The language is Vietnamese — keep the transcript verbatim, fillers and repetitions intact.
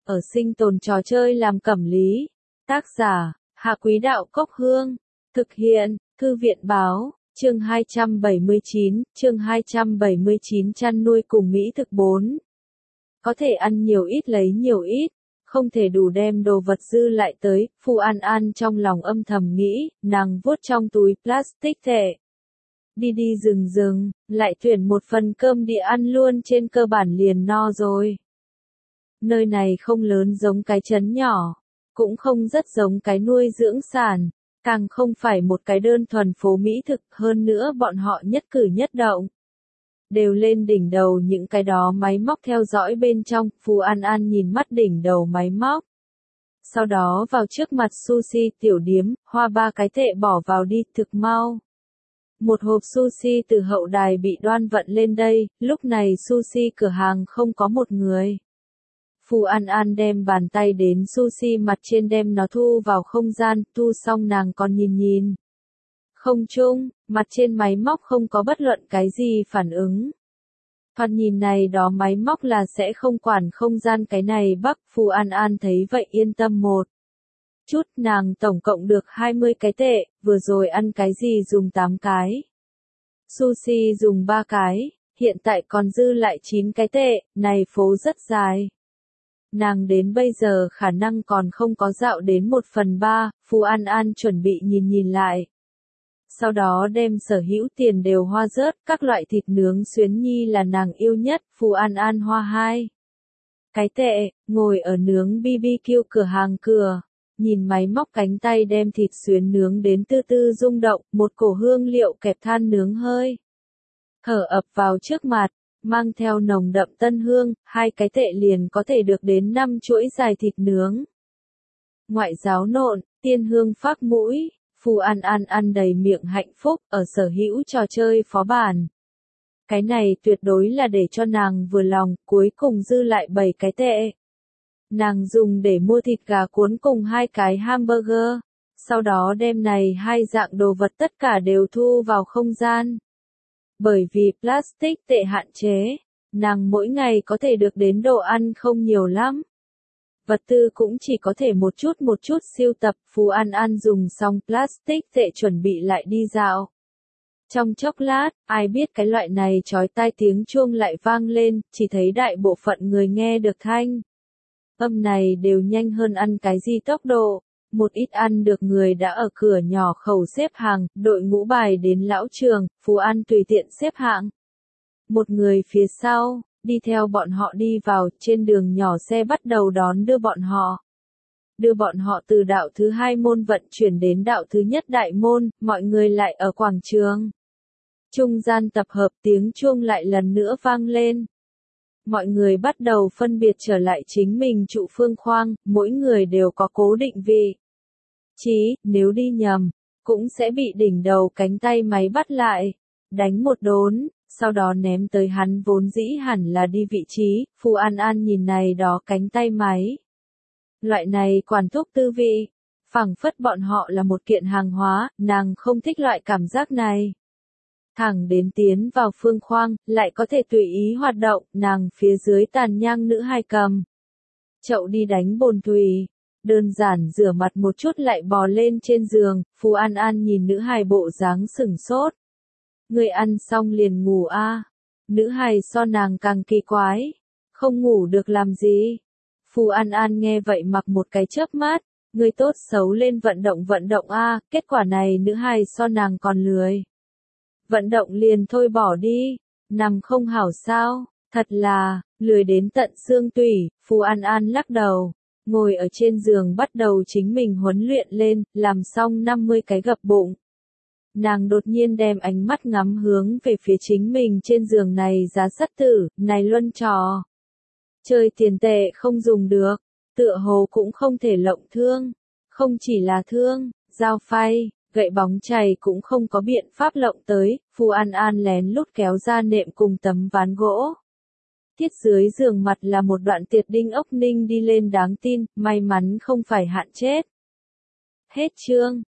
ở sinh tồn trò chơi làm cẩm lý. Tác giả, Hạ Quý Đạo Cốc Hương. Thực hiện, Thư viện Báo, chương hai trăm bảy mươi chín, chương hai trăm bảy mươi chín chăn nuôi cùng mỹ thực bốn. Có thể ăn nhiều ít lấy nhiều ít, không thể đủ đem đồ vật dư lại tới, Phù An An trong lòng âm thầm nghĩ, nàng vuốt trong túi plastic thẻ. Đi đi rừng rừng, lại tuyển một phần cơm đi ăn luôn trên cơ bản liền no rồi. Nơi này không lớn giống cái trấn nhỏ, cũng không rất giống cái nuôi dưỡng sản, càng không phải một cái đơn thuần phố mỹ thực, hơn nữa bọn họ nhất cử nhất động. Đều lên đỉnh đầu những cái đó máy móc theo dõi bên trong, Phù An An nhìn mắt đỉnh đầu máy móc. Sau đó vào trước mặt sushi tiểu điếm, hoa ba cái tệ bỏ vào đi, thực mau. Một hộp sushi từ hậu đài bị đoan vận lên đây, lúc này sushi cửa hàng không có một người. Phù An An đem bàn tay đến sushi mặt trên đem nó thu vào không gian, thu xong nàng còn nhìn nhìn. Không chung, mặt trên máy móc không có bất luận cái gì phản ứng. Thoạt nhìn này đó máy móc là sẽ không quản không gian cái này Bắc, Phù An An thấy vậy yên tâm một chút, nàng tổng cộng được hai mươi cái tệ, vừa rồi ăn cái gì dùng tám cái. Sushi dùng ba cái, hiện tại còn dư lại chín cái tệ, này phố rất dài. Nàng đến bây giờ khả năng còn không có dạo đến một phần ba, Phù An An chuẩn bị nhìn nhìn lại. Sau đó đem sở hữu tiền đều hoa rớt, các loại thịt nướng xuyến nhi là nàng yêu nhất, Phù An An hoa hai cái tệ, ngồi ở nướng bê bê kiu cửa hàng cửa, nhìn máy móc cánh tay đem thịt xuyến nướng đến tư tư rung động, một cổ hương liệu kẹp than nướng hơi thở ập vào trước mặt, mang theo nồng đậm tân hương, hai cái tệ liền có thể được đến năm chuỗi dài thịt nướng. Ngoại giáo nộn, tiên hương phác mũi. Phù An An ăn đầy miệng hạnh phúc, ở sở hữu trò chơi phó bản. Cái này tuyệt đối là để cho nàng vừa lòng, cuối cùng dư lại bảy cái tệ. Nàng dùng để mua thịt gà cuốn cùng hai cái hamburger, sau đó đem này hai dạng đồ vật tất cả đều thu vào không gian. Bởi vì plastic tệ hạn chế, nàng mỗi ngày có thể được đến đồ ăn không nhiều lắm. Vật tư cũng chỉ có thể một chút một chút siêu tập, Phù An An dùng xong plastic tệ chuẩn bị lại đi dạo. Trong chốc lát, ai biết cái loại này chói tai tiếng chuông lại vang lên, chỉ thấy đại bộ phận người nghe được thanh. Âm này đều nhanh hơn ăn cái gì tốc độ, một ít ăn được người đã ở cửa nhỏ khẩu xếp hàng, đội ngũ bài đến lão trường, Phù An tùy tiện xếp hạng. Một người phía sau. Đi theo bọn họ đi vào, trên đường nhỏ xe bắt đầu đón đưa bọn họ. Đưa bọn họ từ đạo thứ hai môn vận chuyển đến đạo thứ nhất đại môn, mọi người lại ở quảng trường. Trung gian tập hợp tiếng chuông lại lần nữa vang lên. Mọi người bắt đầu phân biệt trở lại chính mình trụ phương khoang, mỗi người đều có cố định vị trí, nếu đi nhầm, cũng sẽ bị đỉnh đầu cánh tay máy bắt lại, đánh một đốn. Sau đó ném tới hắn vốn dĩ hẳn là đi vị trí, Phù An An nhìn này đó cánh tay máy. Loại này quản thúc tư vị, phảng phất bọn họ là một kiện hàng hóa, nàng không thích loại cảm giác này. Thẳng đến tiến vào phương khoang, lại có thể tùy ý hoạt động, nàng phía dưới tàn nhang nữ hài cầm. Chậu đi đánh bồn thủy, đơn giản rửa mặt một chút lại bò lên trên giường, Phù An An nhìn nữ hài bộ dáng sửng sốt. Người ăn xong liền ngủ a à. Nữ hài so nàng càng kỳ quái. Không ngủ được làm gì? Phù An An nghe vậy mặc một cái chớp mắt. Người tốt xấu lên vận động vận động a à. Kết quả này nữ hài so nàng còn lười. Vận động liền thôi bỏ đi. Nằm không hảo sao? Thật là, lười đến tận xương tủy. Phù An An lắc đầu. Ngồi ở trên giường bắt đầu chính mình huấn luyện lên. Làm xong năm mươi cái gập bụng. Nàng đột nhiên đem ánh mắt ngắm hướng về phía chính mình trên giường này giá sắt tử, này luân trò. Chơi tiền tệ không dùng được, tựa hồ cũng không thể lộng thương, không chỉ là thương, dao phay, gậy bóng chày cũng không có biện pháp lộng tới, Phù An An lén lút kéo ra nệm cùng tấm ván gỗ. Thiết dưới giường mặt là một đoạn tiệt đinh ốc ninh đi lên đáng tin, may mắn không phải hạn chết. Hết chương.